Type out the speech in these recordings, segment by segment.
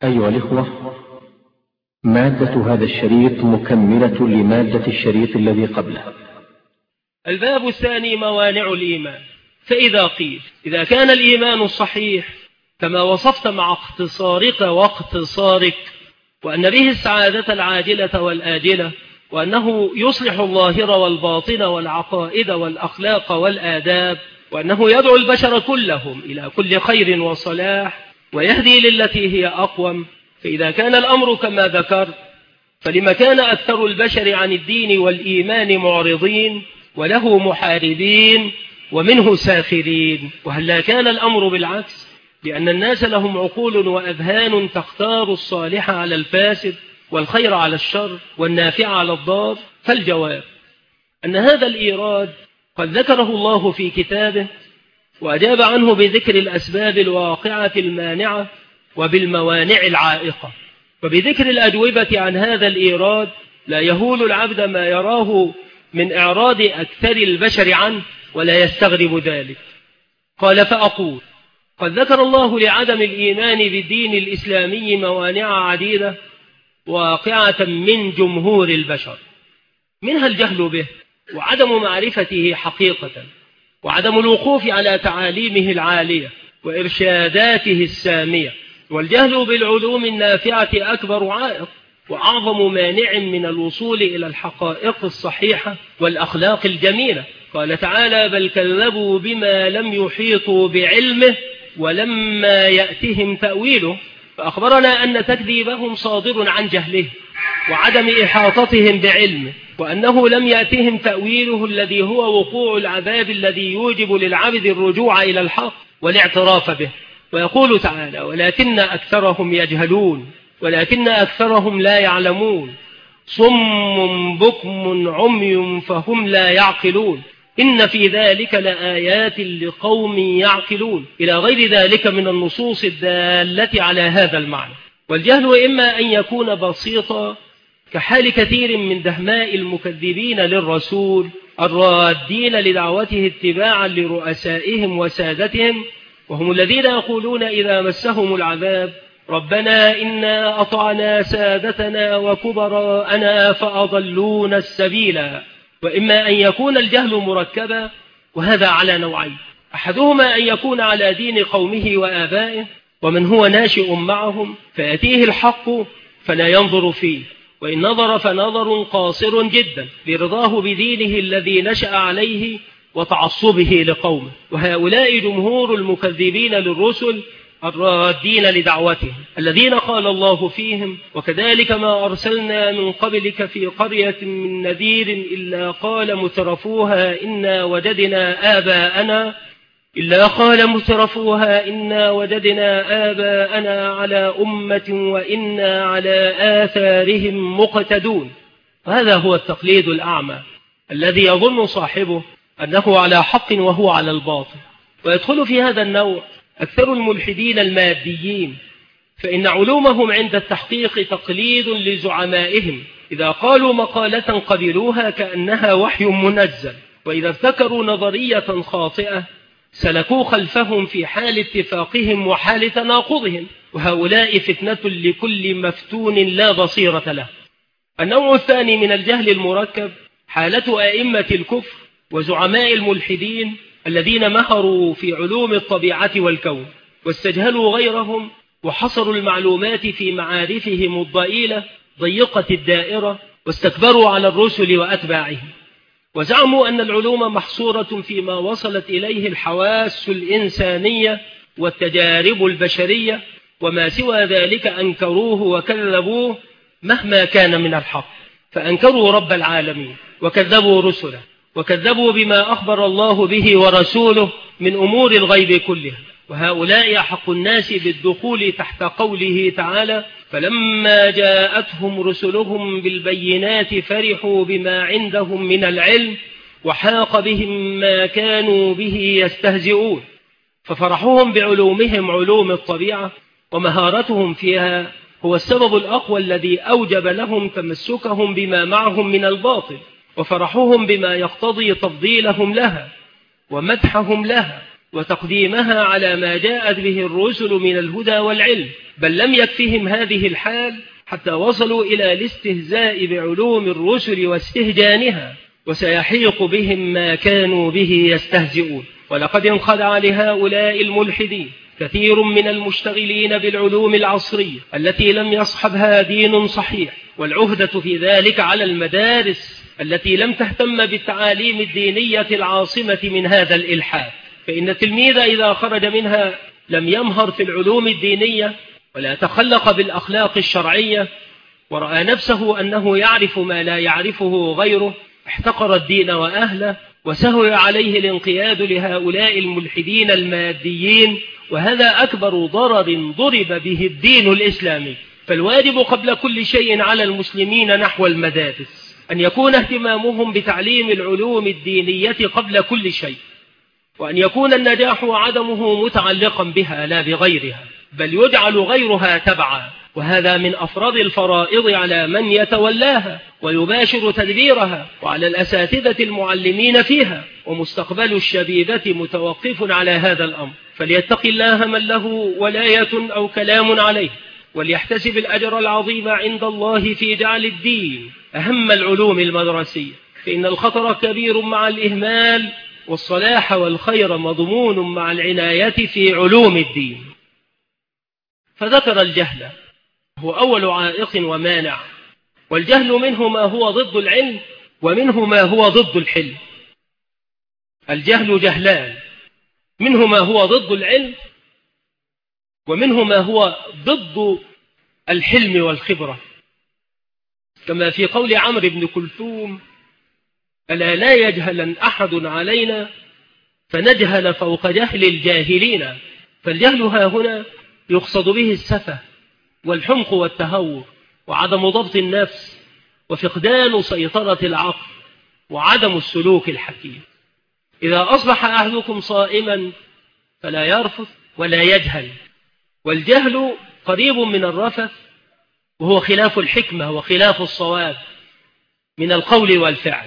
أيها الإخوة، مادة هذا الشريط مكملة لمادة الشريط الذي قبله. الباب الثاني: موانع الإيمان. فإذا قيل إذا كان الإيمان الصحيح كما وصفت مع اختصارك واقتصارك، وأن به السعادة العاجلة والآجلة، وأنه يصلح الظاهر والباطن والعقائد والأخلاق والآداب، وأنه يدعو البشر كلهم إلى كل خير وصلاح ويهدي للتي هي أقوم، فإذا كان الأمر كما ذكرت، فلما كان أكثر البشر عن الدين والإيمان معرضين وله محاربين ومنه ساخرين؟ وهلا كان الأمر بالعكس، لأن الناس لهم عقول وأذهان تختار الصالح على الفاسد والخير على الشر والنافع على الضار؟ فالجواب أن هذا الإيراد قد ذكره الله في كتابه، وأجاب عنه بذكر الأسباب الواقعة المانعة وبالموانع العائقة، وبذكر الأجوبة عن هذا الإيراد لا يهول العبد ما يراه من إعراض أكثر البشر عنه ولا يستغرب ذلك. قال: فأقول قد ذكر الله لعدم الإيمان بالدين الإسلامي موانع عديدة واقعة من جمهور البشر، منها الجهل به وعدم معرفته حقيقة، وعدم الوقوف على تعاليمه العالية وإرشاداته السامية، والجهل بالعلوم النافعة أكبر عائق وأعظم مانع من الوصول إلى الحقائق الصحيحة والأخلاق الجميلة. قال تعالى: بل كذبوا بما لم يحيطوا بعلمه ولما يأتهم تأويله، فأخبرنا أن تكذيبهم صادر عن جهله وعدم إحاطتهم بعلمه، وأنه لم يأتهم تأويله الذي هو وقوع العذاب الذي يوجب للعبد الرجوع إلى الحق والاعتراف به. ويقول تعالى: ولكن أكثرهم يجهلون ولكن أكثرهم لا يعلمون، صم بكم عمي فهم لا يعقلون، إن في ذلك لآيات لقوم يعقلون، إلى غير ذلك من النصوص الدالة على هذا المعنى. والجهل إما أن يكون بسيطا كحال كثير من دهماء المكذبين للرسول الرادين لدعوته اتباعا لرؤسائهم وسادتهم، وهم الذين يقولون إذا مسهم العذاب: ربنا إنا أطعنا سادتنا وكبراءنا فأضلونا السبيلا. وإما أن يكون الجهل مركبا، وهذا على نوعين: أحدهما أن يكون على دين قومه وآبائه ومن هو ناشئ معهم، فيأتيه الحق فلا ينظر فيه، وإن نظر فنظر قاصر جدا لرضاه بدينه الذي نشأ عليه وتعصبه لقومه. وهؤلاء جمهور المكذبين للرسل الرادين لدعوتهم، الذين قال الله فيهم: وكذلك ما أرسلنا من قبلك في قرية من نذير إلا قال مترفوها إنا وجدنا آباءنا على أمة وإنا على آثارهم مقتدون. وهذا هو التقليد الأعمى الذي يظن صاحبه أنه على حق وهو على الباطل. ويدخل في هذا النوع أكثر الملحدين الماديين، فإن علومهم عند التحقيق تقليد لزعمائهم، إذا قالوا مقالة قبلوها كأنها وحي منزل، وإذا ابتكروا نظرية خاطئة سلكوا خلفهم في حال اتفاقهم وحال تناقضهم، وهؤلاء فتنة لكل مفتون لا بصيرة له. النوع الثاني من الجهل المركب حالة أئمة الكفر وزعماء الملحدين الذين مهروا في علوم الطبيعة والكون واستجهلوا غيرهم وحصروا المعلومات في معارفهم الضئيلة ضيقة الدائرة، واستكبروا على الرسل وأتباعهم، وزعموا أن العلوم محصورة فيما وصلت إليه الحواس الإنسانية والتجارب البشرية، وما سوى ذلك أنكروه وكذبوه مهما كان من الحق، فأنكروا رب العالمين وكذبوا رسله وكذبوا بما أخبر الله به ورسوله من أمور الغيب كلها. وهؤلاء أحق الناس بالدخول تحت قوله تعالى: فلما جاءتهم رسلهم بالبينات فرحوا بما عندهم من العلم وحاق بهم ما كانوا به يستهزئون. ففرحهم بعلومهم علوم الطبيعة ومهارتهم فيها هو السبب الأقوى الذي أوجب لهم تمسكهم بما معهم من الباطل، وفرحهم بما يقتضي تفضيلهم لها ومدحهم لها وتقديمها على ما جاءت به الرسل من الهدى والعلم، بل لم يكفهم هذه الحال حتى وصلوا إلى الاستهزاء بعلوم الرسل واستهجانها، وسيحيق بهم ما كانوا به يستهزئون. ولقد انخدع لهؤلاء الملحدين كثير من المشتغلين بالعلوم العصرية التي لم يصحبها دين صحيح، والعهدة في ذلك على المدارس التي لم تهتم بالتعاليم الدينية العاصمة من هذا الإلحاد. فإن التلميذ إذا خرج منها لم يمهر في العلوم الدينية ولا تخلق بالأخلاق الشرعية، ورأى نفسه أنه يعرف ما لا يعرفه غيره، احتقر الدين وأهله، وسهل عليه الانقياد لهؤلاء الملحدين الماديين، وهذا أكبر ضرر ضرب به الدين الإسلامي. فالواجب قبل كل شيء على المسلمين نحو المدارس أن يكون اهتمامهم بتعليم العلوم الدينية قبل كل شيء، وأن يكون النجاح وعدمه متعلقا بها لا بغيرها، بل يجعل غيرها تبعا، وهذا من أفرض الفرائض على من يتولاها ويباشر تدبيرها، وعلى الأساتذة المعلمين فيها، ومستقبل الشبيبة متوقف على هذا الأمر. فليتق الله من له ولاية أو كلام عليه، وليحتسب الأجر العظيم عند الله في جعل الدين أهم العلوم المدرسية، فإن الخطر كبير مع الإهمال، والصلاح والخير مضمون مع العناية في علوم الدين. فذكر الجهل هو أول عائق ومانع، والجهل منه ما هو ضد العلم ومنه ما هو ضد الحلم. الجهل جهلان، منه ما هو ضد العلم ومنه ما هو ضد الحلم والخبرة، كما في قول عمرو بن كلثوم: ألا لا يجهلن أحد علينا فنجهل فوق جهل الجاهلين. فالجهل ها هنا يقصد به السفه والحمق والتهور وعدم ضبط النفس وفقدان سيطرة العقل وعدم السلوك الحكيم. إذا أصبح أحدكم صائما فلا يرفث ولا يجهل، والجهل قريب من الرفث، وهو خلاف الحكمة وخلاف الصواب من القول والفعل.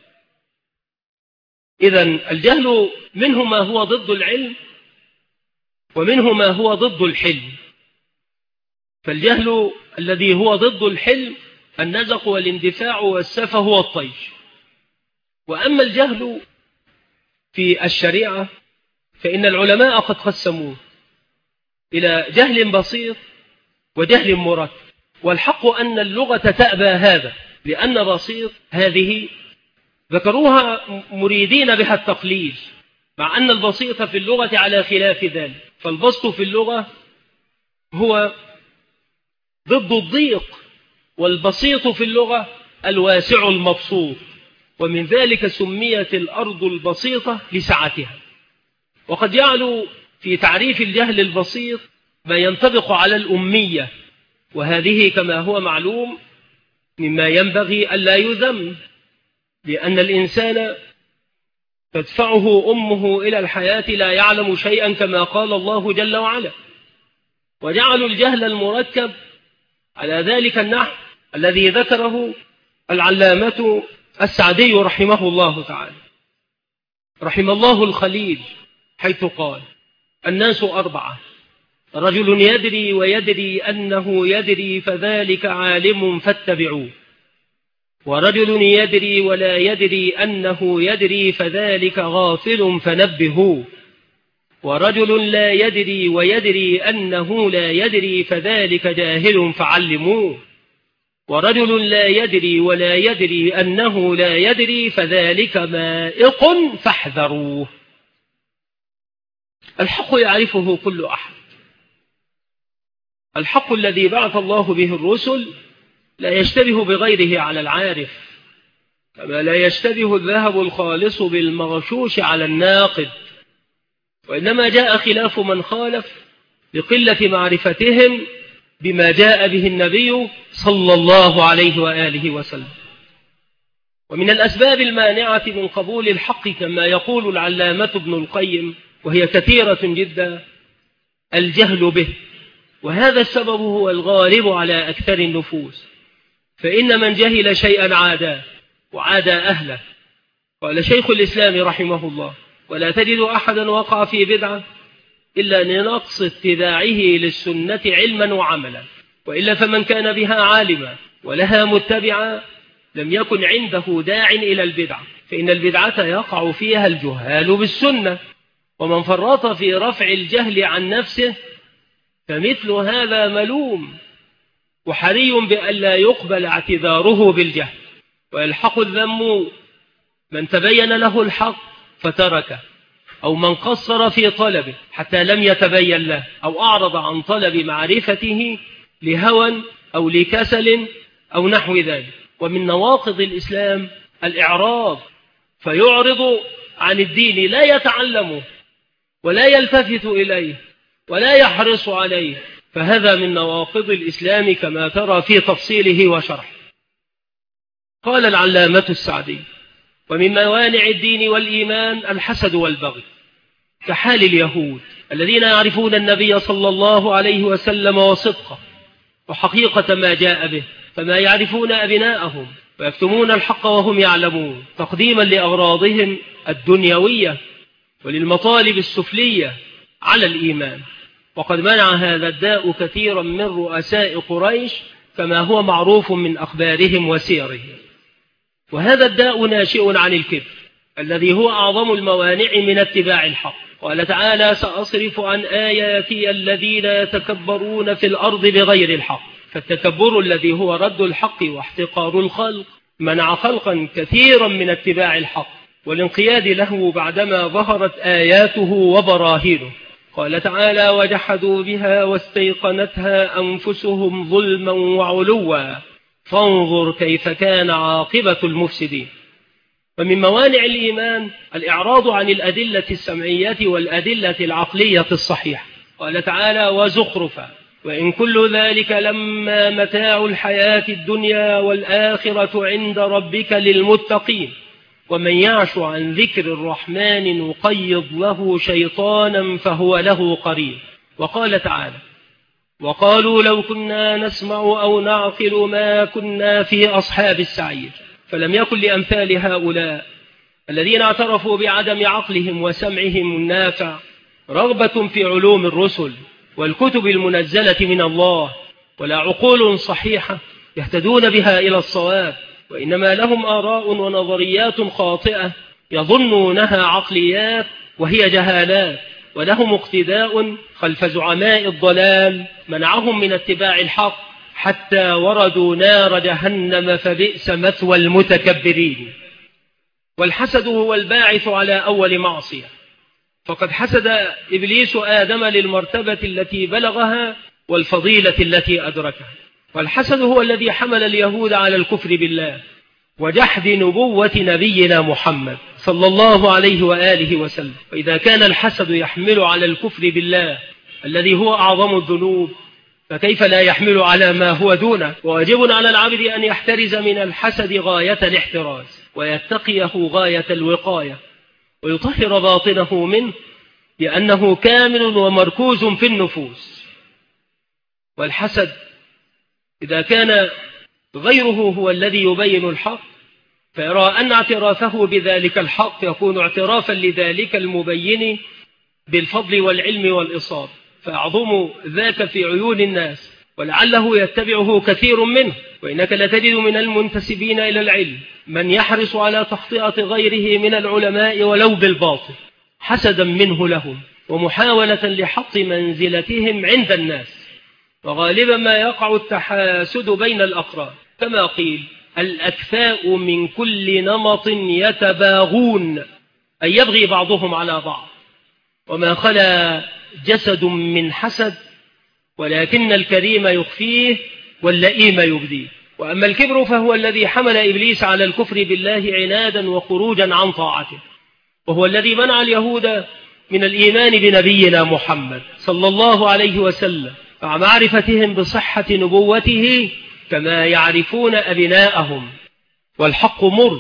إذن الجهل منه ما هو ضد العلم ومنه ما هو ضد الحلم. فالجهل الذي هو ضد الحلم النزق والاندفاع والسفه والطيش. وأما الجهل في الشريعة فإن العلماء قد قسموه إلى جهل بسيط وجهل مركب، والحق أن اللغة تأبى هذا، لأن بسيط هذه ذكروها مريدين بها التقليل، مع أن البسيط في اللغة على خلاف ذلك. فالبسط في اللغة هو ضد الضيق، والبسيط في اللغة الواسع المبسوط، ومن ذلك سميت الأرض البسيطة لسعتها. وقد جعلوا في تعريف الجهل البسيط ما ينطبق على الأمية، وهذه كما هو معلوم مما ينبغي ألا يذم، لأن الإنسان تدفعه أمه إلى الحياة لا يعلم شيئا كما قال الله جل وعلا. وجعلوا الجهل المركب على ذلك النحو الذي ذكره العلامة السعدي رحمه الله تعالى، رحم الله الخليل، حيث قال: الناس أربعة: رجل يدري ويدري أنه يدري فذلك عالم فاتبعوه، ورجل يدري ولا يدري أنه يدري فذلك غافل فنبهوه، ورجل لا يدري ويدري أنه لا يدري فذلك جاهل فعلموه، ورجل لا يدري ولا يدري أنه لا يدري فذلك مائق فاحذروه. الحق يعرفه كل أحد، الحق الذي بعث الله به الرسل لا يشتبه بغيره على العارف، كما لا يشتبه الذهب الخالص بالمغشوش على الناقد، وإنما جاء خلاف من خالف لقلة معرفتهم بما جاء به النبي صلى الله عليه وآله وسلم. ومن الأسباب المانعة من قبول الحق كما يقول العلامة ابن القيم، وهي كثيرة جدا، الجهل به، وهذا السبب هو الغالب على أكثر النفوس. فإن من جهل شيئا عاداه وعادى أهله. قال شيخ الإسلام رحمه الله: ولا تجد أحدا وقع في بدعة إلا لنقص اتباعه للسنة علما وعملا، وإلا فمن كان بها عالما ولها متبعا لم يكن عنده داع إلى البدعة، فإن البدعة يقع فيها الجهال بالسنة، ومن فرط في رفع الجهل عن نفسه فمثل هذا ملوم، وحري بأن لا يقبل اعتذاره بالجهل، ويلحق الذم من تبين له الحق فتركه، أو من قصر في طلبه حتى لم يتبين له، أو أعرض عن طلب معرفته لهوى أو لكسل أو نحو ذلك. ومن نواقض الإسلام الإعراض، فيعرض عن الدين، لا يتعلمه ولا يلتفت إليه ولا يحرص عليه، فهذا من نواقض الإسلام كما ترى في تفصيله وشرحه. قال العلامة السعدي: ومن موانع الدين والإيمان الحسد والبغي، كحال اليهود الذين يعرفون النبي صلى الله عليه وسلم وصدقه وحقيقة ما جاء به، فما يعرفون أبناءهم ويكتمون الحق وهم يعلمون، تقديما لأغراضهم الدنيوية وللمطالب السفلية على الإيمان. وقد منع هذا الداء كثيرا من رؤساء قريش كما هو معروف من أخبارهم وسيرهم. وهذا الداء ناشئ عن الكبر الذي هو أعظم الموانع من اتباع الحق. قال تعالى: سأصرف عن آياتي الذين يتكبرون في الأرض بغير الحق. فالتكبر الذي هو رد الحق واحتقار الخلق منع خلقا كثيرا من اتباع الحق والانقياد له بعدما ظهرت آياته وبراهينه. قال تعالى: وجحدوا بها واستيقنتها أنفسهم ظلما وعلوا فانظر كيف كان عاقبة المفسدين. ومن موانع الإيمان الإعراض عن الأدلة السمعية والأدلة العقلية الصحيحة. قال تعالى: وزخرفا وإن كل ذلك لما متاع الحياة الدنيا والآخرة عند ربك للمتقين ومن يعش عن ذكر الرحمن نقيض له شيطانا فهو له قرين. وقال تعالى: وقالوا لو كنا نسمع أو نعقل ما كنا في أصحاب السعير. فلم يكن لأمثال هؤلاء الذين اعترفوا بعدم عقلهم وسمعهم النافع رغبة في علوم الرسل والكتب المنزلة من الله، ولا عقول صحيحة يهتدون بها إلى الصواب، وإنما لهم آراء ونظريات خاطئة يظنونها عقليات وهي جهالات، ولهم اقتداء خلف زعماء الضلال منعهم من اتباع الحق حتى وردوا نار جهنم فبئس مثوى المتكبرين. والحسد هو الباعث على أول معصية، فقد حسد إبليس آدم للمرتبة التي بلغها والفضيلة التي أدركها. والحسد هو الذي حمل اليهود على الكفر بالله وجحد نبوة نبينا محمد صلى الله عليه وآله وسلم. وإذا كان الحسد يحمل على الكفر بالله الذي هو أعظم الذنوب، فكيف لا يحمل على ما هو دونه؟ وواجب على العبد أن يحترز من الحسد غاية الاحتراز ويتقيه غاية الوقاية ويطهر باطنه منه، لأنه كامل ومركوز في النفوس. والحسد إذا كان غيره هو الذي يبين الحق فيرى أن اعترافه بذلك الحق يكون اعترافا لذلك المبين بالفضل والعلم والإصابة، فأعظم ذاك في عيون الناس ولعله يتبعه كثير منه. وإنك لتجد من المنتسبين إلى العلم من يحرص على تخطئة غيره من العلماء ولو بالباطل حسدا منه لهم ومحاولة لحط منزلتهم عند الناس. وغالبا ما يقع التحاسد بين الأقران، كما قيل: الأكفاء من كل نمط يتباغون، أي يبغي بعضهم على بعض. وما خلا جسد من حسد، ولكن الكريم يخفيه واللئيم يبديه. وأما الكبر فهو الذي حمل إبليس على الكفر بالله عنادا وخروجا عن طاعته، وهو الذي منع اليهود من الإيمان بنبينا محمد صلى الله عليه وسلم مع معرفتهم بصحة نبوته كما يعرفون أبناءهم. والحق مر،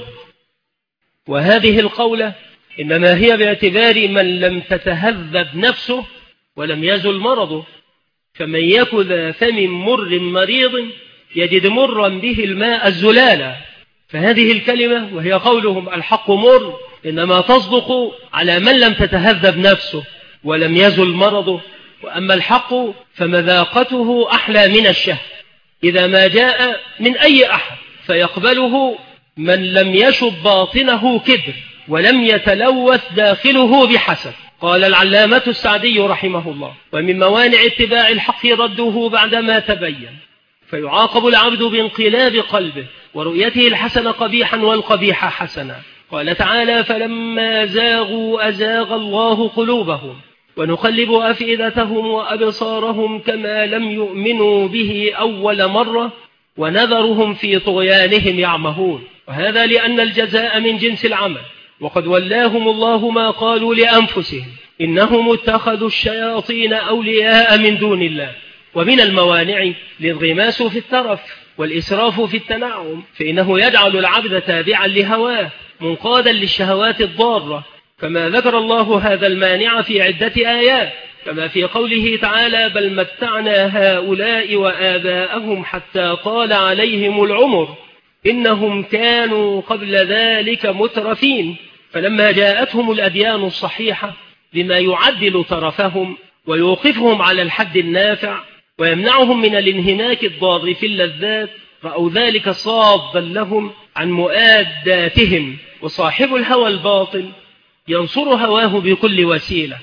وهذه القولة إنما هي باعتبار من لم تتهذب نفسه ولم يزل مرضه، فمن يك ذا فم مر مريض يجد مرا به الماء الزلالا. فهذه الكلمة وهي قولهم الحق مر إنما تصدق على من لم تتهذب نفسه ولم يزل مرضه. وأما الحق فمذاقته أحلى من الشهد إذا ما جاء من أي أحد فيقبله من لم يشب باطنه كبر ولم يتلوث داخله بحسد. قال العلامة السعدي رحمه الله: ومن موانع اتباع الحق رده بعدما تبين، فيعاقب العبد بانقلاب قلبه ورؤيته الحسن قبيحا والقبيح حسنا. قال تعالى: فلما زاغوا أزاغ الله قلوبهم ونقلب أفئدتهم وأبصارهم كما لم يؤمنوا به أول مرة ونذرهم في طغيانهم يعمهون. وهذا لأن الجزاء من جنس العمل، وقد ولاهم الله ما قالوا لأنفسهم إنهم اتخذوا الشياطين أولياء من دون الله. ومن الموانع الانغماس في الترف والإسراف في التنعم، فإنه يجعل العبد تابعا لهواه منقادا للشهوات الضارة، كما ذكر الله هذا المانع في عدة آيات، كما في قوله تعالى: بل متعنا هؤلاء وآباءهم حتى طال عليهم العمر إنهم كانوا قبل ذلك مترفين. فلما جاءتهم الأديان الصحيحة بما يعدل ترفهم ويوقفهم على الحد النافع ويمنعهم من الانهماك الضار في اللذات، رأوا ذلك صادا لهم عن مؤاداتهم. وصاحب الهوى الباطل ينصر هواه بكل وسيلة.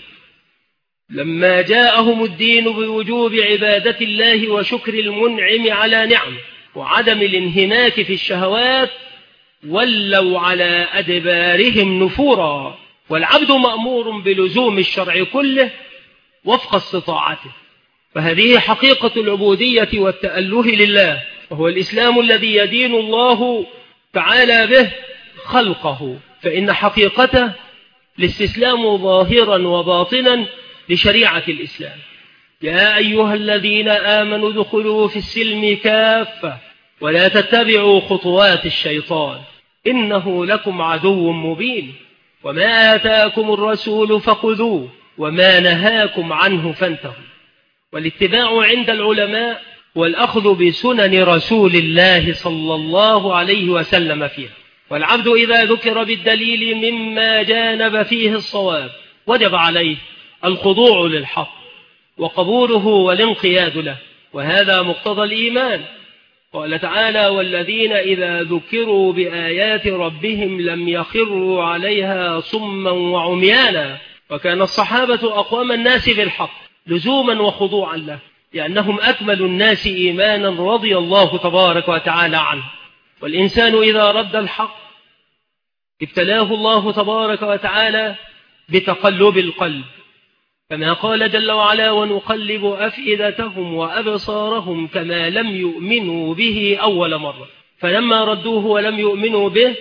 لما جاءهم الدين بوجوب عبادة الله وشكر المنعم على نعمه وعدم الانهماك في الشهوات ولوا على أدبارهم نفورا. والعبد مأمور بلزوم الشرع كله وفق استطاعته، فهذه حقيقة العبودية والتأله لله، وهو الإسلام الذي يدين الله تعالى به خلقه، فإن حقيقته الاستسلام ظاهرا وباطنا لشريعة الإسلام. يا أيها الذين آمنوا ادخلوا في السلم كافة ولا تتبعوا خطوات الشيطان إنه لكم عدو مبين. وما آتاكم الرسول فخذوه وما نهاكم عنه فانتهوا. والاتباع عند العلماء والأخذ بسنن رسول الله صلى الله عليه وسلم فيها. والعبد إذا ذكر بالدليل مما جانب فيه الصواب وجب عليه الخضوع للحق وقبوله والانقياد له، وهذا مقتضى الإيمان. قال تعالى: والذين إذا ذكروا بآيات ربهم لم يخروا عليها صما وعميانا. وكان الصحابة أقوام الناس بالحق لزوما وخضوعا له، لأنهم أكمل الناس إيمانا رضي الله تبارك وتعالى عنه. والإنسان إذا رد الحق ابتلاه الله تبارك وتعالى بتقلب القلب، كما قال جل وعلا: ونقلب أفئدتهم وأبصارهم كما لم يؤمنوا به أول مرة. فلما ردوه ولم يؤمنوا به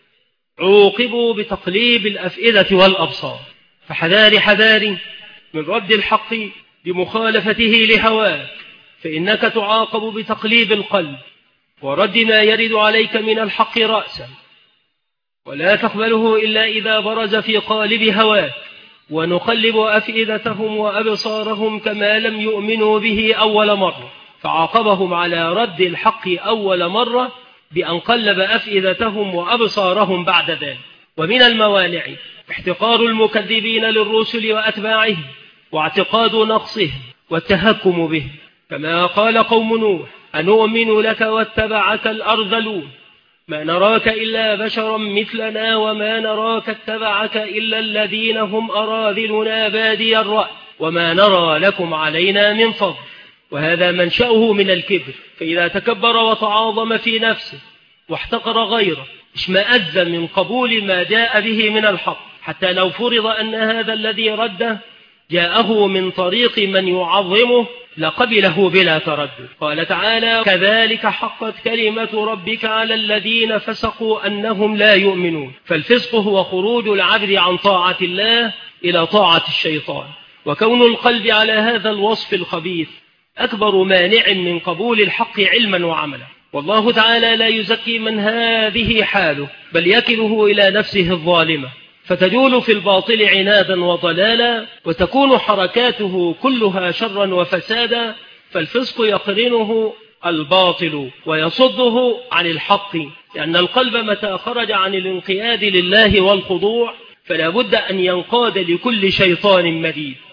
عوقبوا بتقليب الأفئدة والأبصار. فحذاري من رد الحق بمخالفته لهواك، فإنك تعاقب بتقليب القلب ورد ما يرد عليك من الحق رأسا، ولا تقبله إلا إذا برز في قالب هواك. ونقلب أفئدتهم وأبصارهم كما لم يؤمنوا به أول مرة، فعاقبهم على رد الحق أول مرة بأن قلب أفئدتهم وأبصارهم بعد ذلك. ومن الموانع احتقار المكذبين للرسل وأتباعهم واعتقاد نقصهم والتهكم به، كما قال قوم نوح: أنؤمن لك واتبعك الأرذلون ما نراك إلا بشرا مثلنا وما نراك اتبعك إلا الذين هم أراذلنا بادي الرأي وما نرى لكم علينا من فضل. وهذا منشأه من الكبر، فإذا تكبر وتعاظم في نفسه واحتقر غيره اشمأز من قبول ما جاء به من الحق، حتى لو فرض أن هذا الذي رده جاءه من طريق من يعظمه لقبله بلا تردد. قال تعالى: كذلك حقت كلمة ربك على الذين فسقوا أنهم لا يؤمنون. فالفسق هو خروج العبد عن طاعة الله إلى طاعة الشيطان، وكون القلب على هذا الوصف الخبيث أكبر مانع من قبول الحق علما وعملا. والله تعالى لا يزكي من هذه حاله، بل يكله إلى نفسه الظالمة، فتجول في الباطل عنادا وضلالا، وتكون حركاته كلها شرا وفسادا. فالفسق يقرنه الباطل ويصده عن الحق، لأن القلب متى خرج عن الانقياد لله والخضوع فلا بد أن ينقاد لكل شيطان مريد.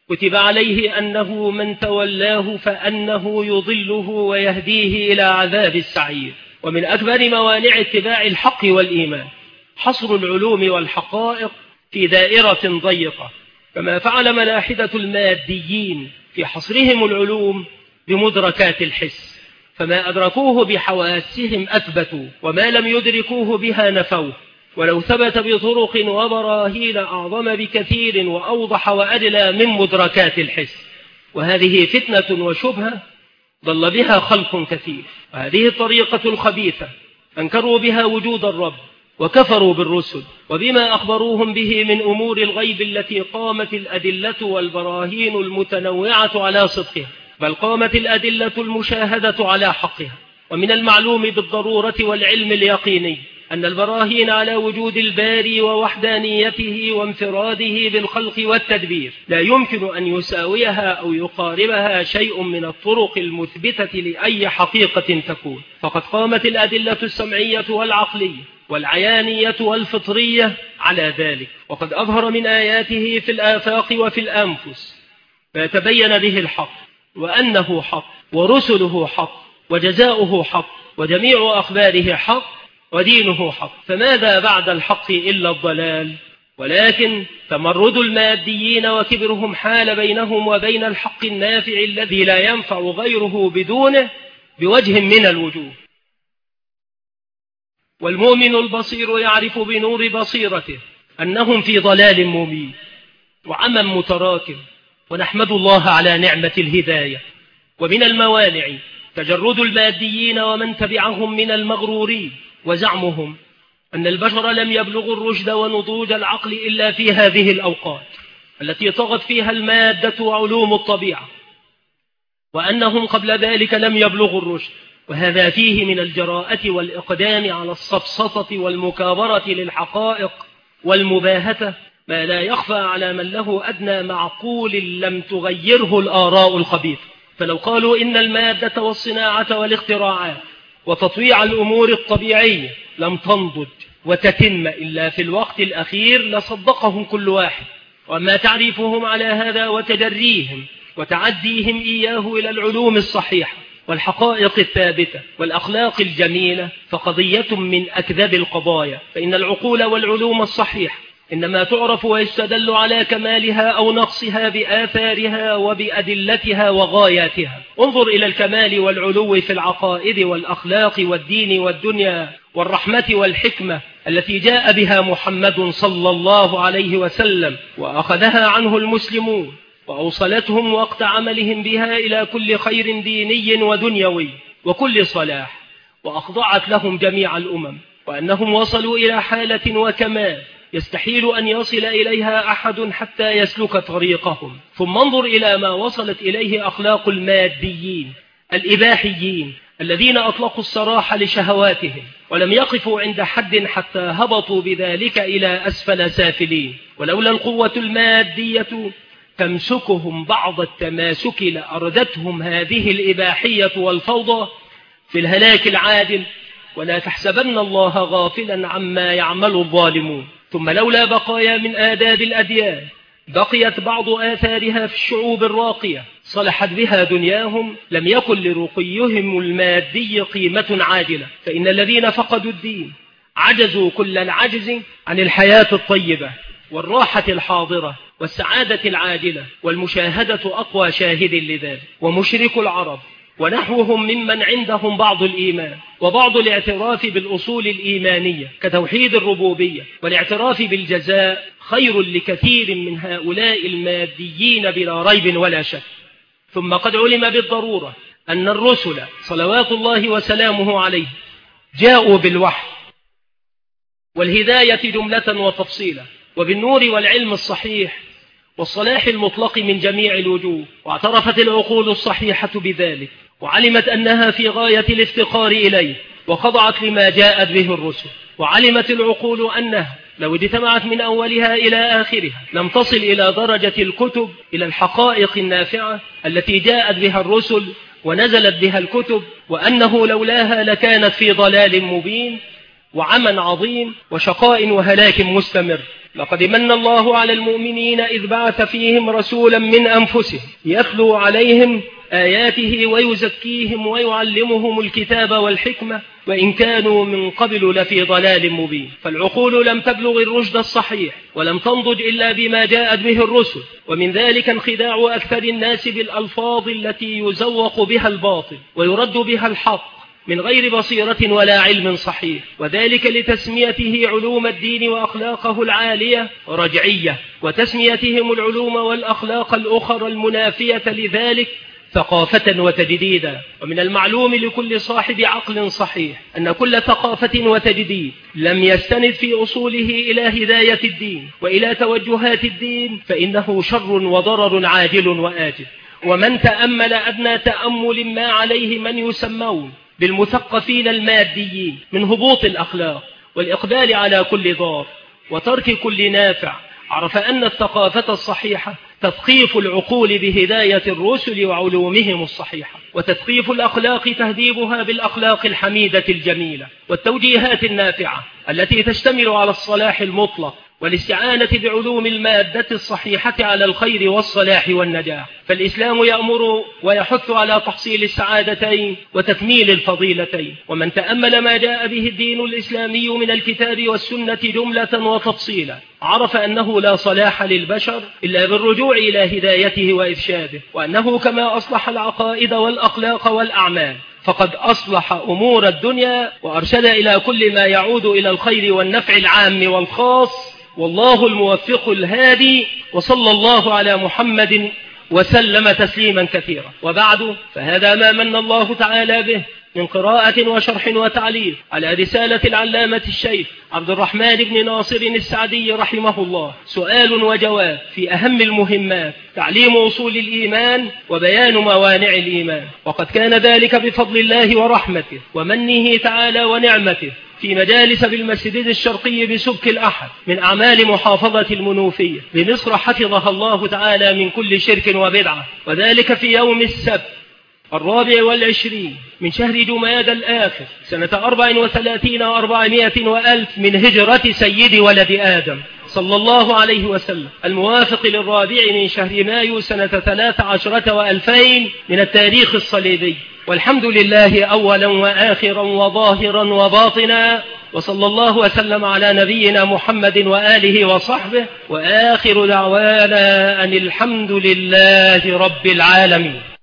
كتب عليه أنه من تولاه فأنه يضله ويهديه إلى عذاب السعير. ومن أكبر موانع اتباع الحق والإيمان حصر العلوم والحقائق في دائرة ضيقة، كما فعل ملاحدة الماديين في حصرهم العلوم بمدركات الحس، فما أدركوه بحواسهم أثبتوا، وما لم يدركوه بها نفوه، ولو ثبت بطرق وبراهين أعظم بكثير وأوضح وأدلى من مدركات الحس. وهذه فتنة وشبهة ضل بها خلق كثير، وهذه الطريقة الخبيثة أنكروا بها وجود الرب وكفروا بالرسل وبما أخبروهم به من أمور الغيب التي قامت الأدلة والبراهين المتنوعة على صدقها، بل قامت الأدلة المشاهدة على حقها. ومن المعلوم بالضرورة والعلم اليقيني أن البراهين على وجود الباري ووحدانيته وانفراده بالخلق والتدبير لا يمكن أن يساويها أو يقاربها شيء من الطرق المثبتة لأي حقيقة تكون، فقد قامت الأدلة السمعية والعقلية والعيانية والفطرية على ذلك، وقد أظهر من آياته في الآفاق وفي الأنفس ما تبين به الحق، وأنه حق، ورسله حق، وجزاؤه حق، وجميع أخباره حق، ودينه حق. فماذا بعد الحق إلا الضلال؟ ولكن تمرد الماديين وكبرهم حال بينهم وبين الحق النافع الذي لا ينفع غيره بدونه بوجه من الوجوه. والمؤمن البصير يعرف بنور بصيرته أنهم في ضلال مبين وعمى متراكم، ونحمد الله على نعمة الهداية. ومن الموانع تجرد الماديين ومن تبعهم من المغرورين وزعمهم أن البشر لم يبلغوا الرشد ونضوج العقل إلا في هذه الأوقات التي طغت فيها المادة وعلوم الطبيعة، وأنهم قبل ذلك لم يبلغوا الرشد، وهذا فيه من الجراءة والإقدام على السفسطة والمكابرة للحقائق والمباهة ما لا يخفى على من له أدنى معقول لم تغيره الآراء الخبيثة. فلو قالوا إن المادة والصناعة والاختراعات وتطويع الأمور الطبيعية لم تنضج وتتم إلا في الوقت الأخير لصدقهم كل واحد، وما تعريفهم على هذا وتجريهم وتعديهم إياه إلى العلوم الصحيحة والحقائق الثابتة والأخلاق الجميلة فقضية من أكذب القضايا. فإن العقول والعلوم الصحيحة إنما تعرف ويستدل على كمالها أو نقصها بآثارها وبأدلتها وغاياتها. انظر إلى الكمال والعلو في العقائد والأخلاق والدين والدنيا والرحمة والحكمة التي جاء بها محمد صلى الله عليه وسلم وأخذها عنه المسلمون وأوصلتهم وقت عملهم بها إلى كل خير ديني ودنيوي وكل صلاح، وأخضعت لهم جميع الأمم، وأنهم وصلوا إلى حالة وكمال يستحيل أن يصل إليها أحد حتى يسلك طريقهم. ثم انظر إلى ما وصلت إليه أخلاق الماديين الإباحيين الذين أطلقوا السراح لشهواتهم ولم يقفوا عند حد حتى هبطوا بذلك إلى أسفل سافلين. ولولا القوة المادية تمسكهم بعض التماسك لأردتهم هذه الإباحية والفوضى في الهلاك العادل، ولا تحسبن الله غافلا عما يعمل الظالمون. ثم لولا بقايا من آداب الأديان بقيت بعض آثارها في الشعوب الراقية صلحت بها دنياهم لم يكن لرقيهم المادي قيمة عادلة، فإن الذين فقدوا الدين عجزوا كل العجز عن الحياة الطيبة والراحة الحاضرة والسعادة العاجلة، والمشاهدة أقوى شاهد لذلك. ومشرك العرب ونحوهم ممن عندهم بعض الإيمان وبعض الاعتراف بالأصول الإيمانية كتوحيد الربوبية والاعتراف بالجزاء خير لكثير من هؤلاء الماديين بلا ريب ولا شك. ثم قد علم بالضرورة أن الرسل صلوات الله وسلامه عليه جاءوا بالوحي والهداية جملة وتفصيلا وبالنور والعلم الصحيح والصلاح المطلق من جميع الوجوه، واعترفت العقول الصحيحة بذلك وعلمت أنها في غاية الافتقار إليه وخضعت لما جاءت به الرسل. وعلمت العقول أنها لو اجتمعت من أولها إلى آخرها لم تصل إلى درجة الكتب إلى الحقائق النافعة التي جاءت بها الرسل ونزلت بها الكتب، وأنه لولاها لكانت في ضلال مبين وعمى عظيم وشقاء وهلاك مستمر. لقد من الله على المؤمنين إذ بعث فيهم رسولا من أنفسهم يتلو عليهم آياته ويزكيهم ويعلمهم الكتاب والحكمة وإن كانوا من قبل لفي ضلال مبين. فالعقول لم تبلغ الرشد الصحيح ولم تنضج إلا بما جاءت به الرسل، ومن ذلك انخداع أكثر الناس بالألفاظ التي يزوق بها الباطل ويرد بها الحق من غير بصيرة ولا علم صحيح، وذلك لتسميته علوم الدين وأخلاقه العالية رجعية، وتسميتهم العلوم والأخلاق الأخرى المنافية لذلك ثقافة وتجديدا. ومن المعلوم لكل صاحب عقل صحيح أن كل ثقافة وتجديد لم يستند في أصوله إلى هداية الدين وإلى توجهات الدين فإنه شر وضرر عاجل وآجل. ومن تأمل أدنى تأمل ما عليه من يسمون بالمثقفين الماديين من هبوط الأخلاق والإقبال على كل ضار وترك كل نافع، عرف أن الثقافة الصحيحة تثقيف العقول بهداية الرسل وعلومهم الصحيحة، وتثقيف الأخلاق تهذيبها بالأخلاق الحميدة الجميلة والتوجيهات النافعة التي تشتمل على الصلاح المطلق والاستعانة بعلوم المادة الصحيحة على الخير والصلاح والنجاح. فالإسلام يأمر ويحث على تحصيل السعادتين وتكميل الفضيلتين. ومن تأمل ما جاء به الدين الإسلامي من الكتاب والسنة جملة وتفصيلا عرف أنه لا صلاح للبشر إلا بالرجوع إلى هدايته وإرشاده، وأنه كما أصلح العقائد والأخلاق والأعمال فقد أصلح أمور الدنيا وأرشد إلى كل ما يعود إلى الخير والنفع العام والخاص، والله الموفق الهادي. وصلى الله على محمد وسلم تسليما كثيرا. وبعد، فهذا ما من الله تعالى به من قراءة وشرح وتعليق على رسالة العلامة الشيخ عبد الرحمن بن ناصر السعدي رحمه الله، سؤال وجواب في أهم المهمات، تعليم أصول الإيمان وبيان موانع الإيمان. وقد كان ذلك بفضل الله ورحمته ومنه تعالى ونعمته في مجالس بالمسجد الشرقي بسبك الأحد من أعمال محافظة المنوفية بمصر، حفظها الله تعالى من كل شرك وبدعة، وذلك في يوم السبت 24 من شهر جمادى الآخر سنة 34 و400 وألف من هجرة سيد ولد آدم صلى الله عليه وسلم، الموافق للرابع من شهر مايو سنة 13 و2000 من التاريخ الصليبي. والحمد لله أولا وآخرا وظاهرا وباطنا، وصلى الله وسلم على نبينا محمد وآله وصحبه، وآخر دعوانا أن الحمد لله رب العالمين.